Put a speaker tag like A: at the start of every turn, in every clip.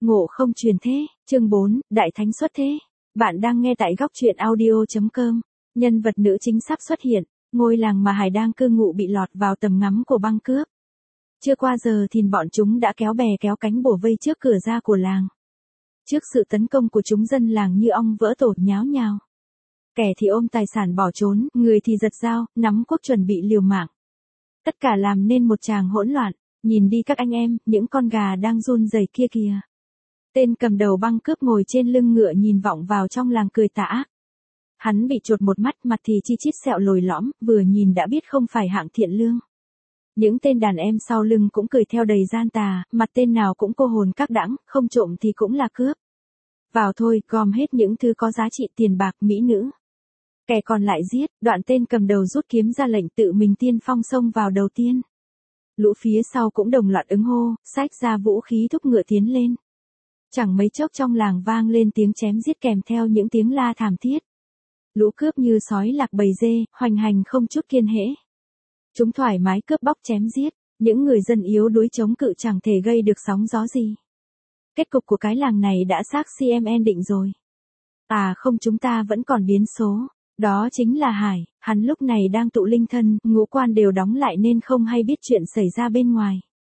A: Ngộ không truyền thế, chương 4, Đại Thánh xuất thế. Bạn đang nghe tại góc truyện audio.com. Nhân vật nữ chính sắp xuất hiện, ngôi làng mà Hải đang cư ngụ bị lọt vào tầm ngắm của băng cướp. Chưa qua giờ thì bọn chúng đã kéo bè kéo cánh bổ vây trước cửa ra của làng. Trước sự tấn công của chúng, dân làng như ong vỡ tổ nháo nhào. Kẻ thì ôm tài sản bỏ trốn, người thì giật dao, nắm cuốc chuẩn bị liều mạng. Tất cả làm nên một tràng hỗn loạn. Nhìn đi các anh em, những con gà đang run rẩy kia kìa. Tên cầm đầu băng cướp ngồi trên lưng ngựa nhìn vọng vào trong làng cười tà ác. Hắn bị chột một mắt, mặt thì chi chít sẹo lồi lõm, vừa nhìn đã biết không phải hạng thiện lương. Những tên đàn em sau lưng cũng cười theo đầy gian tà, mặt tên nào cũng cô hồn các đãng, không trộm thì cũng là cướp. Vào thôi, gom hết những thứ có giá trị tiền bạc, mỹ nữ. Kẻ còn lại giết, đoạn tên cầm đầu rút kiếm ra lệnh tự mình tiên phong xông vào đầu tiên. Lũ phía sau cũng đồng loạt ứng hô, xách ra vũ khí thúc ngựa tiến lên. Chẳng mấy chốc trong làng vang lên tiếng chém giết kèm theo những tiếng la thảm thiết. Lũ cướp như sói lạc bầy dê, hoành hành không chút kiêng hễ. Chúng thoải mái cướp bóc chém giết, những người dân yếu đuối chống cự chẳng thể gây được sóng gió gì. Kết cục của cái làng này đã xác CMN định rồi. À không, chúng ta vẫn còn biến số. Đó chính là Hải, hắn lúc này đang tụ linh thân, ngũ quan đều đóng lại nên không hay biết chuyện xảy ra bên ngoài.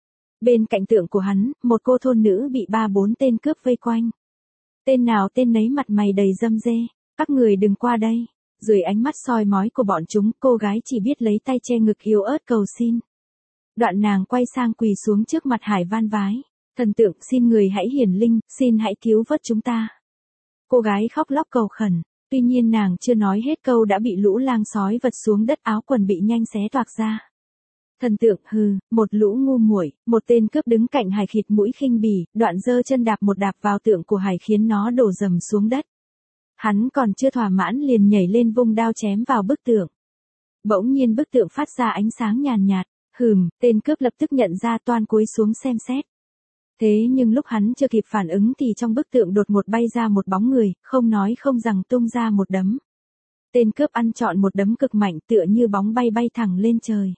A: Bên cạnh tượng của hắn, một cô thôn nữ bị 3-4 tên cướp vây quanh. Tên nào tên nấy mặt mày đầy râm rê, các người đừng qua đây. Dưới ánh mắt soi mói của bọn chúng, cô gái chỉ biết lấy tay che ngực yếu ớt cầu xin. Đoạn nàng quay sang quỳ xuống trước mặt Hải van vái. Thần tượng, xin người hãy hiển linh, xin hãy cứu vớt chúng ta. Cô gái khóc lóc cầu khẩn. Tuy nhiên nàng chưa nói hết câu đã bị lũ lang sói vật xuống đất, áo quần bị nhanh xé toạc ra. Thần tượng, hừ, một lũ ngu muội. Một tên cướp đứng cạnh Hải khịt mũi khinh bỉ, đoạn giơ chân đạp một đạp vào tượng của Hải khiến nó đổ rầm xuống đất. Hắn còn chưa thỏa mãn liền nhảy lên vung đao chém vào bức tượng. Bỗng nhiên bức tượng phát ra ánh sáng nhàn nhạt. Tên cướp lập tức nhận ra, toan cúi xuống xem xét. Thế nhưng lúc hắn chưa kịp phản ứng thì trong bức tượng đột ngột bay ra một bóng người, không nói không rằng tung ra một đấm. Tên cướp ăn trọn một đấm cực mạnh, tựa như bóng bay bay thẳng lên trời.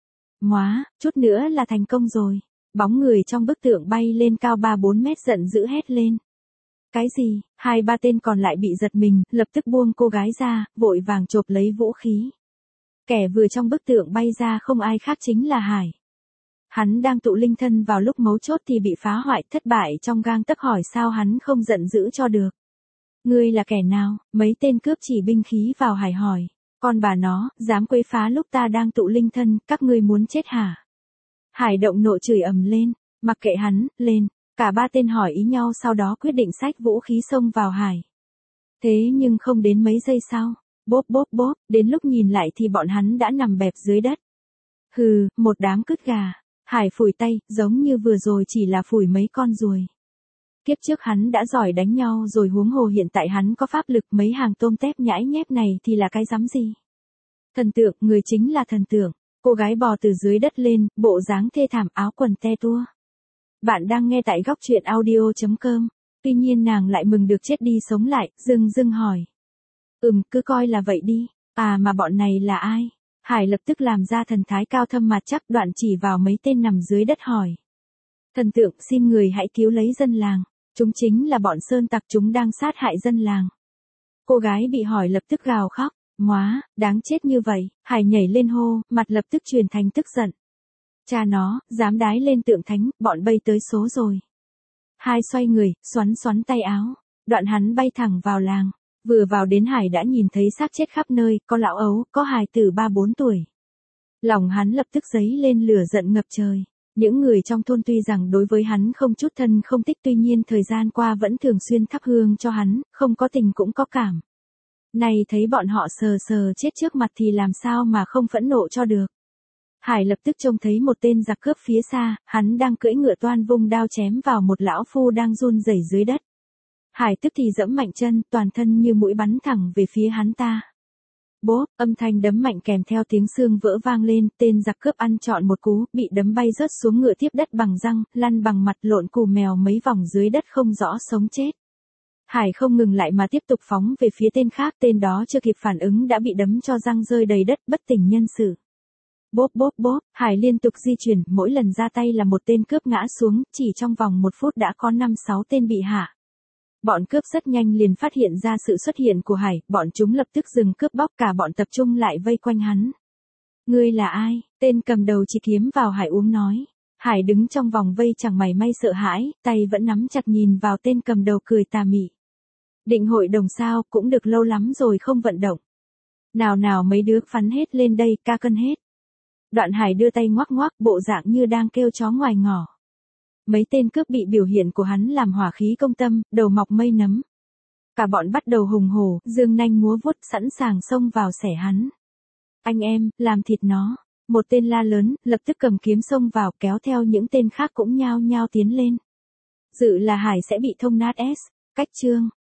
A: Móa, chút nữa là thành công rồi. Bóng người trong bức tượng bay lên cao 3-4 mét giận dữ hét lên. Cái gì? 2-3 tên còn lại bị giật mình, lập tức buông cô gái ra, vội vàng chộp lấy vũ khí. Kẻ vừa trong bức tượng bay ra không ai khác chính là Hải. Hắn đang tụ linh thân vào lúc mấu chốt thì bị phá hoại, thất bại trong gang tấc, hỏi sao hắn không giận dữ cho được. Ngươi là kẻ nào? Mấy tên cướp chỉ binh khí vào Hải hỏi. Con bà nó, dám quấy phá lúc ta đang tụ linh thân, các ngươi muốn chết hả? Hải động nộ chửi ầm lên, mặc kệ hắn, lên. Cả 3 tên hỏi ý nhau, sau đó quyết định xách vũ khí xông vào Hải. Thế nhưng không đến mấy giây sau, bốp bốp bốp, đến lúc nhìn lại thì bọn hắn đã nằm bẹp dưới đất. Hừ, một đám cứt gà. Hải phủi tay, giống như vừa rồi chỉ là phủi mấy con ruồi. Kiếp trước hắn đã giỏi đánh nhau rồi, huống hồ hiện tại hắn có pháp lực, mấy hàng tôm tép nhãi nhép này thì là cái rắm gì. Thần tượng, người chính là thần tượng. Cô gái bò từ dưới đất lên, bộ dáng thê thảm, áo quần te tua. Bạn đang nghe tại góc truyện audio.com. Tuy nhiên nàng lại mừng được chết đi sống lại, dưng hỏi. Cứ coi là vậy đi. À mà bọn này là ai? Hải lập tức làm ra thần thái cao thâm mặt chắc, đoạn chỉ vào mấy tên nằm dưới đất hỏi. Thần tượng, xin người hãy cứu lấy dân làng. Chúng chính là bọn sơn tặc, chúng đang sát hại dân làng. Cô gái bị hỏi lập tức gào khóc. Móa, đáng chết như vậy. Hải nhảy lên hô, mặt lập tức chuyển thành tức giận. Cha nó, dám đái lên tượng thánh, bọn bay tới số rồi. Hai xoay người, xoắn tay áo. Đoạn hắn bay thẳng vào làng. Vừa vào đến Hải đã nhìn thấy xác chết khắp nơi, có lão ấu, có hài tử 3-4 tuổi. Lòng hắn lập tức dấy lên lửa giận ngập trời. Những người trong thôn tuy rằng đối với hắn không chút thân không thích, tuy nhiên thời gian qua vẫn thường xuyên thắp hương cho hắn, không có tình cũng có cảm. Này thấy bọn họ sờ chết trước mặt thì làm sao mà không phẫn nộ cho được. Hải lập tức trông thấy một tên giặc cướp phía xa, hắn đang cưỡi ngựa toan vung đao chém vào một lão phu đang run rẩy dưới đất. Hải tức thì giẫm mạnh chân, toàn thân như mũi bắn thẳng về phía hắn ta. Bốp, âm thanh đấm mạnh kèm theo tiếng xương vỡ vang lên, tên giặc cướp ăn trọn một cú, bị đấm bay rớt xuống ngựa, tiếp đất bằng răng, lăn bằng mặt, lộn cù mèo mấy vòng dưới đất không rõ sống chết. Hải không ngừng lại mà tiếp tục phóng về phía tên khác, tên đó chưa kịp phản ứng đã bị đấm cho răng rơi đầy đất, bất tỉnh nhân sự. Bốp bốp bốp, Hải liên tục di chuyển, mỗi lần ra tay là một tên cướp ngã xuống, chỉ trong vòng 1 phút đã có 5-6 tên bị hạ. Bọn cướp rất nhanh liền phát hiện ra sự xuất hiện của Hải, bọn chúng lập tức dừng cướp bóc, cả bọn tập trung lại vây quanh hắn. Ngươi là ai? Tên cầm đầu chỉ kiếm vào Hải uống nói. Hải đứng trong vòng vây chẳng mảy may sợ hãi, tay vẫn nắm chặt nhìn vào tên cầm đầu cười tà mị. Định hội đồng sao, cũng được lâu lắm rồi không vận động. Nào nào mấy đứa phắn hết lên đây, ca cân hết. Đoạn Hải đưa tay ngoắc ngoắc, bộ dạng như đang kêu chó ngoài ngõ. Mấy tên cướp bị biểu hiện của hắn làm hỏa khí công tâm, đầu mọc mây nấm. Cả bọn bắt đầu hùng hổ, giương nanh múa vuốt sẵn sàng xông vào xẻ hắn. Anh em, làm thịt nó. Một tên la lớn, lập tức cầm kiếm xông vào, kéo theo những tên khác cũng nhao nhao tiến lên. Dự là Hải sẽ bị thông nát S. Cách chương.